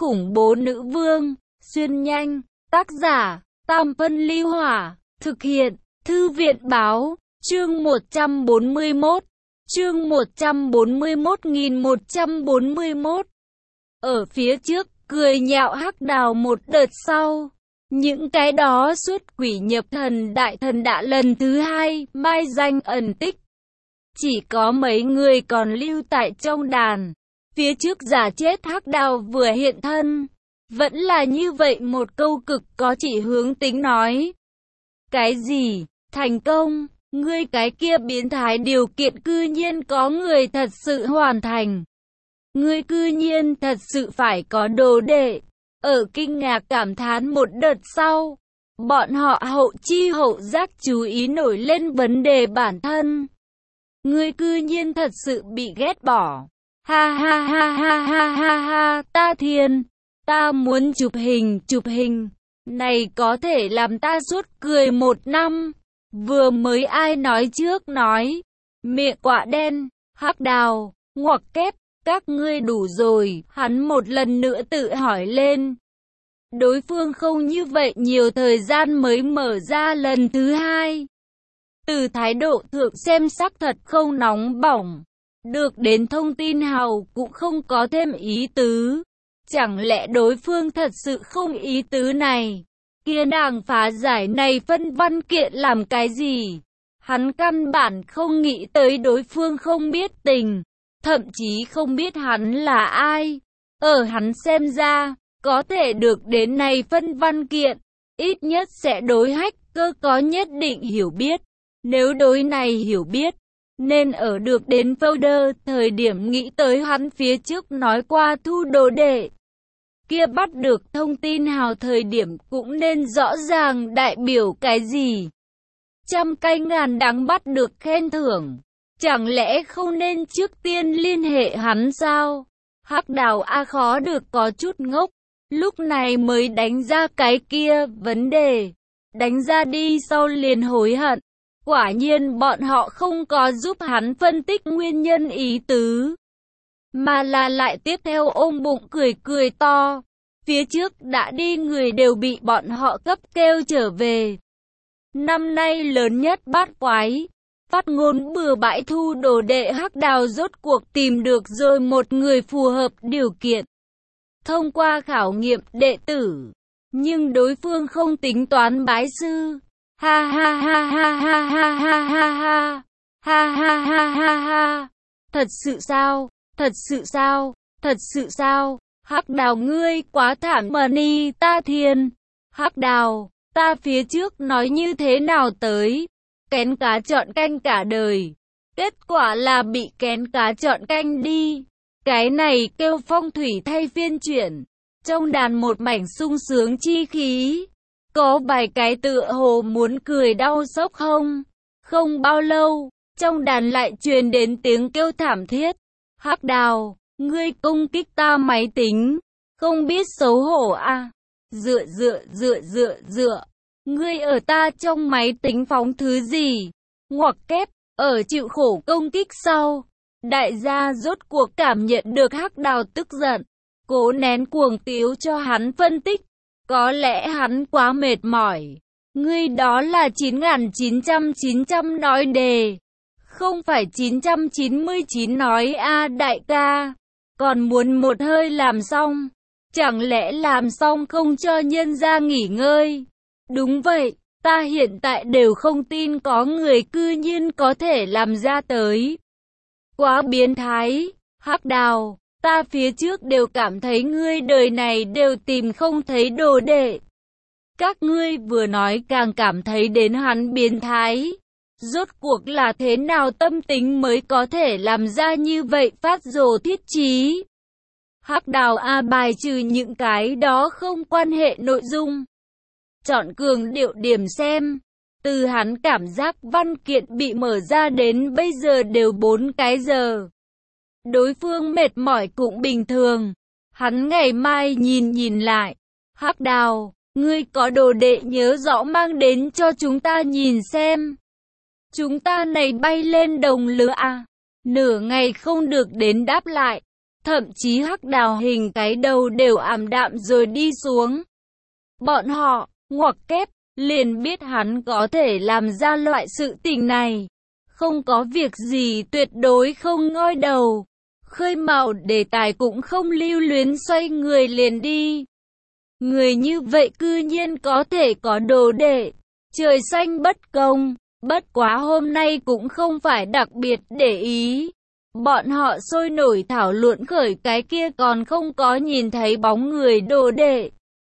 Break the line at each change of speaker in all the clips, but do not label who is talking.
khủng bố nữ vương, xuyên nhanh, tác giả, Tam Phân Ly Hỏa, thực hiện, Thư viện Báo, chương 141, chương 141.141. Ở phía trước, cười nhạo Hắc Đào một đợt sau. Những cái đó suốt quỷ nhập thần đại thần đã lần thứ hai, mai danh ẩn tích. Chỉ có mấy người còn lưu tại trong đàn. Phía trước giả chết Hắc Đào vừa hiện thân. Vẫn là như vậy một câu cực có chỉ hướng tính nói. Cái gì? Thành công? Ngươi cái kia biến thái điều kiện cư nhiên có người thật sự hoàn thành. Ngươi cư nhiên thật sự phải có đồ đệ. Ở kinh ngạc cảm thán một đợt sau, bọn họ hậu chi hậu giác chú ý nổi lên vấn đề bản thân. Ngươi cư nhiên thật sự bị ghét bỏ. Ha ha ha ha ha ha ha, ta thiên, ta muốn chụp hình. Này có thể làm ta suốt cười 1 năm. Vừa mới ai nói trước nói. Miệng quạ đen, Hắc Đào, ngoặc kép, các ngươi đủ rồi. Hắn một lần nữa tự hỏi lên. Đối phương không như vậy nhiều thời gian mới mở ra lần thứ hai. Từ thái độ thượng xem sắc thật không nóng bỏng. Được đến thông tin hào cũng không có thêm ý tứ. Chẳng lẽ đối phương thật sự không ý tứ này? Kia nàng phá giải này phân văn kiện làm cái gì? Hắn căn bản không nghĩ tới đối phương không biết tình. Thậm chí không biết hắn là ai. Ở hắn xem ra, có thể được đến này phân văn kiện. Ít nhất sẽ đối hacker có nhất định hiểu biết. Nếu đối này hiểu biết, nên ở được đến folder thời điểm nghĩ tới hắn phía trước nói qua thu đồ đệ. Kia bắt được thông tin hào thời điểm cũng nên rõ ràng đại biểu cái gì. Trăm cây ngàn đắng bắt được khen thưởng. Chẳng lẽ không nên trước tiên liên hệ hắn sao? Hắc Đào A khó được có chút ngốc. Lúc này mới đánh ra cái kia vấn đề. Đánh ra đi sau liền hối hận. Quả nhiên bọn họ không có giúp hắn phân tích nguyên nhân ý tứ. Mà là lại tiếp theo ôm bụng cười to. Phía trước đã đi người đều bị bọn họ cấp kêu trở về. Năm nay lớn nhất bát quái. Phát ngôn bừa bãi thu đồ đệ Hắc Đào rốt cuộc tìm được rồi một người phù hợp điều kiện. Thông qua khảo nghiệm đệ tử. Nhưng đối phương không tính toán bái sư. Ha ha ha ha ha ha ha ha ha. Ha ha ha ha ha. Thật sự sao? Thật sự sao? Thật sự sao? Hắc Đào ngươi quá thảm mà ni ta thiên. Hắc Đào, ta phía trước nói như thế nào tới? Kén cá chọn canh cả đời. Kết quả là bị kén cá chọn canh đi. Cái này kêu phong thủy thay phiên chuyển. Trong đàn một mảnh sung sướng chi khí. Có vài cái tựa hồ muốn cười đau sốc không? Không bao lâu, trong đàn lại truyền đến tiếng kêu thảm thiết. Hắc Đào, ngươi công kích ta máy tính. Không biết xấu hổ à? Dựa. Ngươi ở ta trong máy tính phóng thứ gì? Ngoặc kép, ở chịu khổ công kích sau. Đại gia rốt cuộc cảm nhận được Hắc Đào tức giận. Cố nén cuồng tiếu cho hắn phân tích. Có lẽ hắn quá mệt mỏi. Ngươi đó là 9.900 nói đề. Không phải 999 nói a đại ca. Còn muốn một hơi làm xong. Chẳng lẽ làm xong không cho nhân gia nghỉ ngơi? Đúng vậy, ta hiện tại đều không tin có người cư nhiên có thể làm ra tới. Quá biến thái, Hắc Đào, ta phía trước đều cảm thấy ngươi đời này đều tìm không thấy đồ đệ. Các ngươi vừa nói càng cảm thấy đến hắn biến thái. Rốt cuộc là thế nào tâm tính mới có thể làm ra như vậy phát rồ thiết chí? Hắc Đào A bài trừ những cái đó không quan hệ nội dung. Chọn cường điệu điểm xem. Từ hắn cảm giác văn kiện bị mở ra đến bây giờ đều 4 cái giờ. Đối phương mệt mỏi cũng bình thường. Hắn ngày mai nhìn lại. Hắc Đào, ngươi có đồ đệ nhớ rõ mang đến cho chúng ta nhìn xem. Chúng ta này bay lên đồng lửa à. Nửa ngày không được đến đáp lại. Thậm chí Hắc Đào Hình cái đầu đều ảm đạm rồi đi xuống. Bọn họ, ngoặc kép, liền biết hắn có thể làm ra loại sự tình này. Không có việc gì tuyệt đối không ngoi đầu. Khơi mào đề tài cũng không lưu luyến, xoay người liền đi. Người như vậy cư nhiên có thể có đồ đệ. Trời xanh bất công. Bất quá hôm nay cũng không phải đặc biệt để ý. Bọn họ sôi nổi thảo luận khởi cái kia còn không có nhìn thấy bóng người đồ đệ.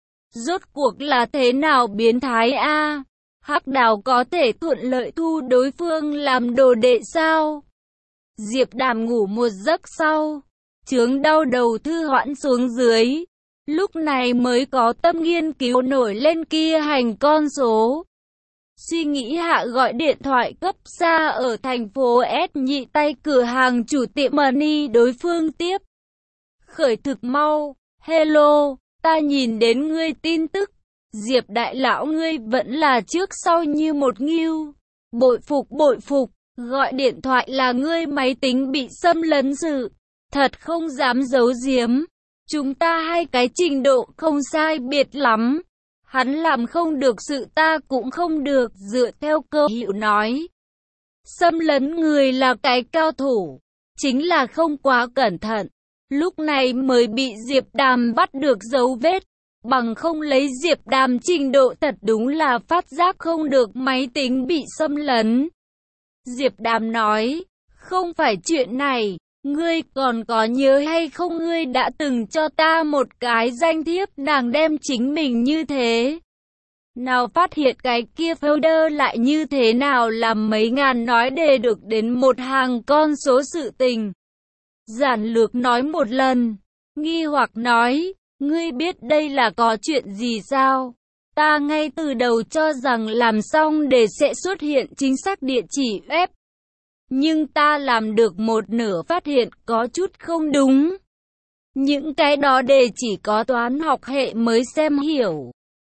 Rốt cuộc là thế nào biến thái a? Hắc Đào có thể thuận lợi thu đối phương làm đồ đệ sao? Diệp Đàm ngủ một giấc sau, chứng đau đầu thư hoãn xuống dưới. Lúc này mới có tâm nghiên cứu nổi lên kia hành con số. Suy nghĩ hạ gọi điện thoại cấp xa ở thành phố S nhị tay cửa hàng chủ tiệm money đối phương tiếp. Khởi thực mau, hello, ta nhìn đến ngươi tin tức. Diệp đại lão ngươi vẫn là trước sau như một ngưu. Bội phục, gọi điện thoại là ngươi máy tính bị xâm lấn sự. Thật không dám giấu giếm. Chúng ta hai cái trình độ không sai biệt lắm. Hắn làm không được sự ta cũng không được, dựa theo cơ hiệu nói. Xâm lấn người là cái cao thủ, chính là không quá cẩn thận. Lúc này mới bị Diệp Đàm bắt được dấu vết. Bằng không lấy Diệp Đàm trình độ thật đúng là phát giác không được máy tính bị xâm lấn. Diệp Đàm nói, không phải chuyện này. Ngươi còn có nhớ hay không, ngươi đã từng cho ta một cái danh thiếp, nàng đem chính mình như thế nào phát hiện cái kia folder lại như thế nào, làm mấy ngàn nói đề được đến một hàng con số sự tình. Giản lược nói một lần, nghi hoặc nói, ngươi biết đây là có chuyện gì sao? Ta ngay từ đầu cho rằng làm xong để sẽ xuất hiện chính xác địa chỉ web. Nhưng ta làm được một nửa phát hiện có chút không đúng. Những cái đó đề chỉ có toán học hệ mới xem hiểu.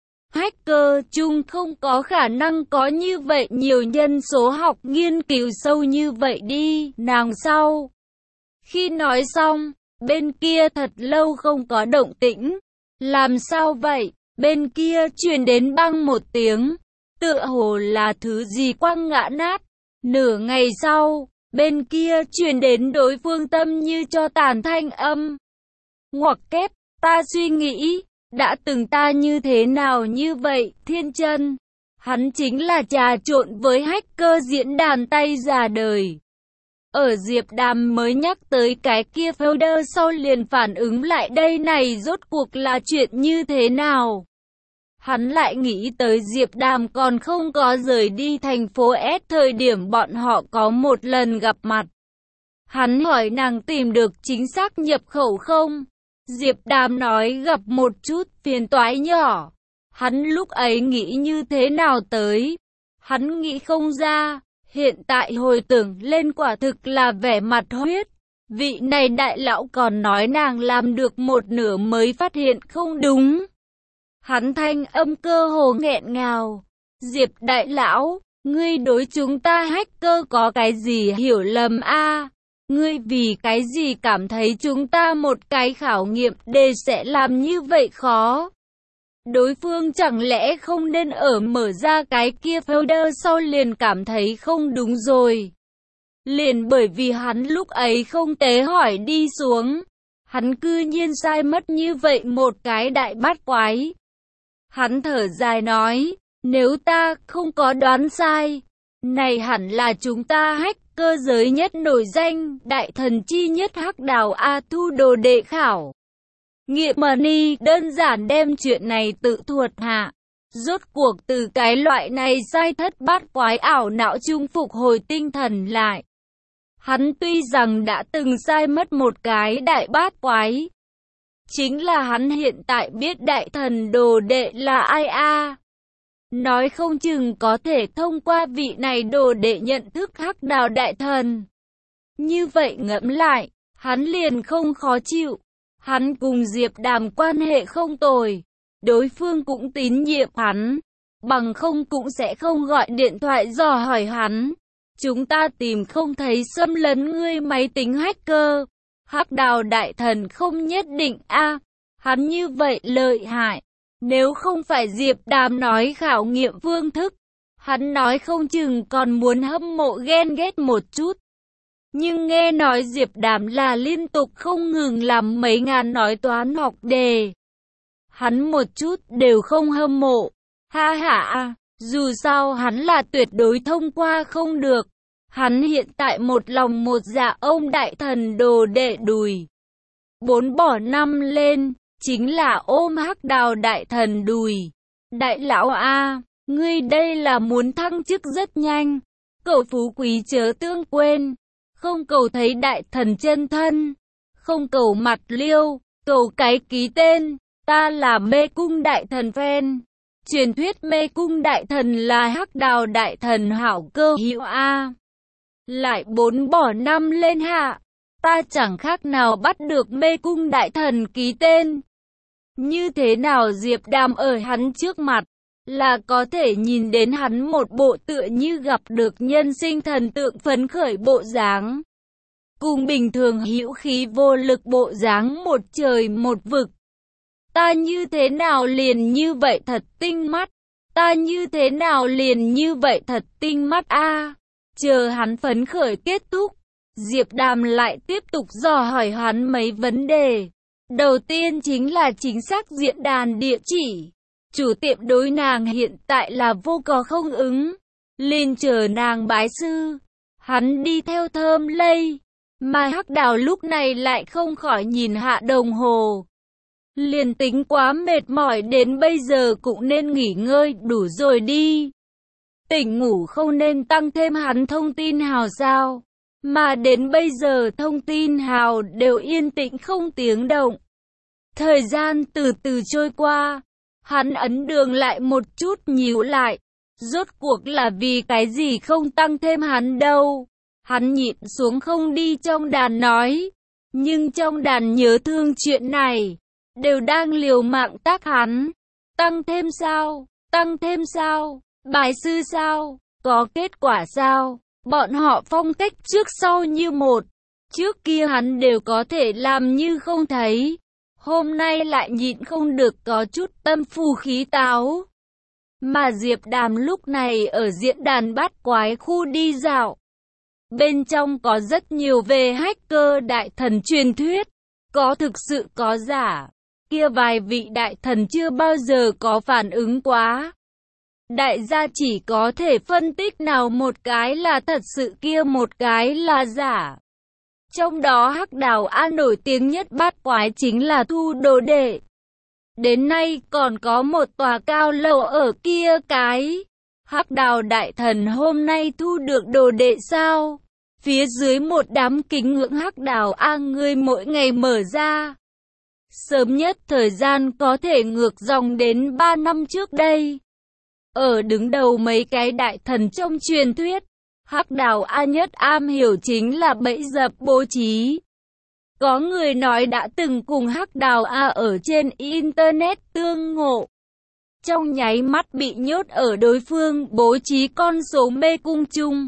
Hacker chung không có khả năng có như vậy nhiều nhân số học nghiên cứu sâu như vậy đi. Nàng sau khi nói xong, bên kia thật lâu không có động tĩnh. Làm sao vậy? Bên kia truyền đến băng một tiếng. Tựa hồ là thứ gì quăng ngã nát. Nửa ngày sau, bên kia truyền đến đối phương tâm như cho tàn thanh âm. Ngoặc kép, ta suy nghĩ, đã từng ta như thế nào như vậy, Thiên Chân. Hắn chính là trà trộn với hacker diễn đàn tay già đời. Ở Diệp Đàm mới nhắc tới cái kia folder sau liền phản ứng lại đây này rốt cuộc là chuyện như thế nào. Hắn lại nghĩ tới Diệp Đàm còn không có rời đi thành phố S thời điểm bọn họ có một lần gặp mặt. Hắn hỏi nàng tìm được chính xác nhập khẩu không? Diệp Đàm nói gặp một chút phiền toái nhỏ. Hắn lúc ấy nghĩ như thế nào tới? Hắn nghĩ không ra, hiện tại hồi tưởng lên quả thực là vẻ mặt huyết. Vị này đại lão còn nói nàng làm được một nửa mới phát hiện không đúng. Hắn thanh âm cơ hồ nghẹn ngào. Diệp đại lão, ngươi đối chúng ta hacker có cái gì hiểu lầm a? Ngươi vì cái gì cảm thấy chúng ta một cái khảo nghiệm đề sẽ làm như vậy khó? Đối phương chẳng lẽ không nên ở mở ra cái kia folder sau liền cảm thấy không đúng rồi? Liền bởi vì hắn lúc ấy không tế hỏi đi xuống. Hắn cư nhiên sai mất như vậy một cái đại bát quái. Hắn thở dài nói, nếu ta không có đoán sai, này hẳn là chúng ta hacker giới nhất nổi danh, đại thần chi nhất Hắc Đào A thu đồ đệ khảo. Nghiệm money đơn giản đem chuyện này tự thuật hạ. Rốt cuộc từ cái loại này sai thất bát quái ảo não chung phục hồi tinh thần lại. Hắn tuy rằng đã từng sai mất một cái đại bát quái. Chính là hắn hiện tại biết đại thần đồ đệ là ai a? Nói không chừng có thể thông qua vị này đồ đệ nhận thức Hắc Đào đại thần. Như vậy ngẫm lại, hắn liền không khó chịu. Hắn cùng Diệp Đàm quan hệ không tồi. Đối phương cũng tín nhiệm hắn. Bằng không cũng sẽ không gọi điện thoại dò hỏi hắn. Chúng ta tìm không thấy xâm lấn ngươi máy tính hacker. Hắc Đào đại thần không nhất định a, hắn như vậy lợi hại. Nếu không phải Diệp Đàm nói khảo nghiệm phương thức, hắn nói không chừng còn muốn hâm mộ ghen ghét một chút. Nhưng nghe nói Diệp Đàm là liên tục không ngừng làm mấy ngàn nói toán học đề. Hắn một chút đều không hâm mộ. Ha ha, dù sao hắn là tuyệt đối thông qua không được. Hắn hiện tại một lòng một dạ ông đại thần đồ đệ đùi. 4 bỏ 5 lên, chính là ôm Hắc Đào đại thần đùi. Đại lão a, ngươi đây là muốn thăng chức rất nhanh. Cầu phú quý chớ tương quên. Không cầu thấy đại thần chân thân. Không cầu mặt liêu, cầu cái ký tên. Ta là mê cung đại thần fan. Truyền thuyết mê cung đại thần là Hắc Đào đại thần hảo cơ hữu a. Lại 4 bỏ 5 lên hạ. Ta chẳng khác nào bắt được mê cung đại thần ký tên. Như thế nào Diệp Đàm ở hắn trước mặt, là có thể nhìn đến hắn một bộ tựa như gặp được nhân sinh thần tượng phấn khởi bộ dáng. Cùng bình thường hữu khí vô lực bộ dáng một trời một vực. Ta như thế nào liền như vậy thật tinh mắt. Ta như thế nào liền như vậy thật tinh mắt a. Chờ hắn phấn khởi kết thúc, Diệp Đàm lại tiếp tục dò hỏi hắn mấy vấn đề. Đầu tiên chính là chính xác diễn đàn địa chỉ. Chủ tiệm đối nàng hiện tại là vô có không ứng. Liền chờ nàng bái sư. Hắn đi theo thơm lây. Mà Hắc Đào lúc này lại không khỏi nhìn hạ đồng hồ. Liền tính quá mệt mỏi đến bây giờ cũng nên nghỉ ngơi đủ rồi đi. Tỉnh ngủ không nên tăng thêm hắn thông tin hào sao. Mà đến bây giờ thông tin hào đều yên tĩnh không tiếng động. Thời gian từ từ trôi qua. Hắn ấn đường lại một chút nhíu lại. Rốt cuộc là vì cái gì không tăng thêm hắn đâu. Hắn nhịn xuống không đi trong đàn nói. Nhưng trong đàn nhớ thương chuyện này. Đều đang liều mạng tác hắn. Tăng thêm sao? Tăng thêm sao? Bài sư sao? Có kết quả sao? Bọn họ phong cách trước sau như một. Trước kia hắn đều có thể làm như không thấy. Hôm nay lại nhịn không được có chút tâm phù khí táo. Mà Diệp Đàm lúc này ở diễn đàn bát quái khu đi dạo. Bên trong có rất nhiều về hacker đại thần truyền thuyết. Có thực sự có giả. Kia vài vị đại thần chưa bao giờ có phản ứng quá. Đại gia chỉ có thể phân tích nào một cái là thật sự kia một cái là giả. Trong đó Hắc Đào A nổi tiếng nhất bát quái chính là thu đồ đệ. Đến nay còn có một tòa cao lầu ở kia cái. Hắc Đào đại thần hôm nay thu được đồ đệ sao? Phía dưới một đám kính ngưỡng Hắc Đào A người mỗi ngày mở ra. Sớm nhất thời gian có thể ngược dòng đến 3 năm trước đây. Ở đứng đầu mấy cái đại thần trong truyền thuyết, Hắc Đào A nhất am hiểu chính là bẫy dập bố trí. Có người nói đã từng cùng Hắc Đào A ở trên Internet tương ngộ. Trong nháy mắt bị nhốt ở đối phương bố trí con số mê cung chung.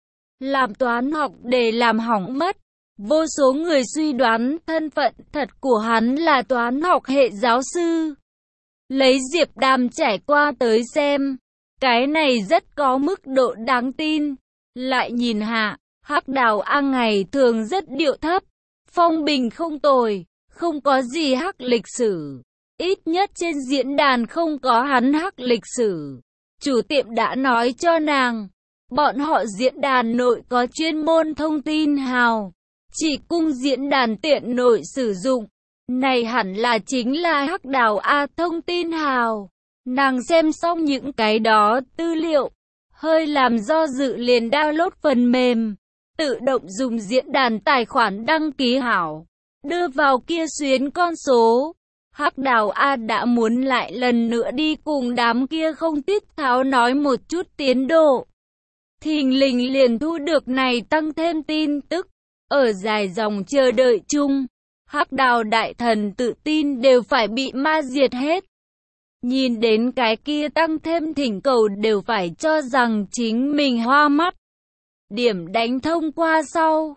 Làm toán học để làm hỏng mất. Vô số người suy đoán thân phận thật của hắn là toán học hệ giáo sư. Lấy Diệp Đàm trải qua tới xem. Cái này rất có mức độ đáng tin. Lại nhìn hạ, Hắc Đào A ngày thường rất điệu thấp. Phong bình không tồi, không có gì hắc lịch sử. Ít nhất trên diễn đàn không có hắn hắc lịch sử. Chủ tiệm đã nói cho nàng. Bọn họ diễn đàn nội có chuyên môn thông tin hào. Chỉ cung diễn đàn tiện nội sử dụng. Này hẳn là chính là Hắc Đào A thông tin hào. Nàng xem xong những cái đó tư liệu. Hơi làm do dự liền download phần mềm. Tự động dùng diễn đàn tài khoản đăng ký hảo. Đưa vào kia xuyến con số. Hắc Đào A đã muốn lại lần nữa đi cùng đám kia không tiết tháo nói một chút tiến độ. Thình lình liền thu được này tăng thêm tin tức. Ở dài dòng chờ đợi chung, Hắc Đào đại thần tự tin đều phải bị ma diệt hết. Nhìn đến cái kia tăng thêm thỉnh cầu đều phải cho rằng chính mình hoa mắt. Điểm đánh thông qua sau,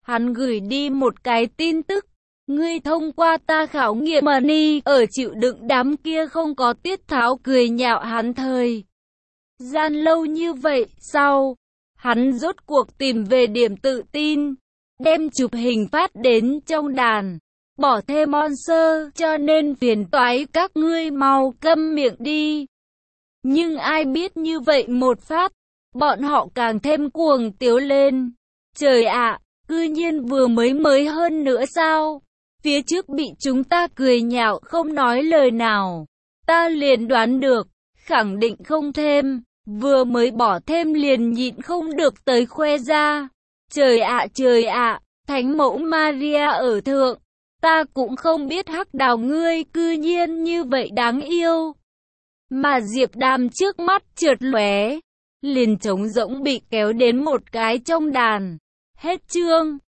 Hắn gửi đi một cái tin tức. Ngươi thông qua ta khảo nghiệm money ở chịu đựng đám kia không có tiết tháo, cười nhạo hắn thời gian lâu như vậy. Sau, hắn rốt cuộc tìm về điểm tự tin, đem chụp hình phát đến trong đàn, bỏ thêm monster, cho nên phiền toái các ngươi mau câm miệng đi. Nhưng ai biết như vậy một phát, bọn họ càng thêm cuồng tiếu lên. Trời ạ, cư nhiên vừa mới hơn nữa sao? Phía trước bị chúng ta cười nhạo không nói lời nào. Ta liền đoán được, khẳng định không thêm. Vừa mới bỏ thêm liền nhịn không được tới khoe ra. Trời ạ, Thánh mẫu Maria ở thượng. Ta cũng không biết hắc đào ngươi cư nhiên như vậy đáng yêu. Mà Diệp Đàm trước mắt chợt lóe, liền trống rỗng bị kéo đến một cái trong đàn. Hết chương.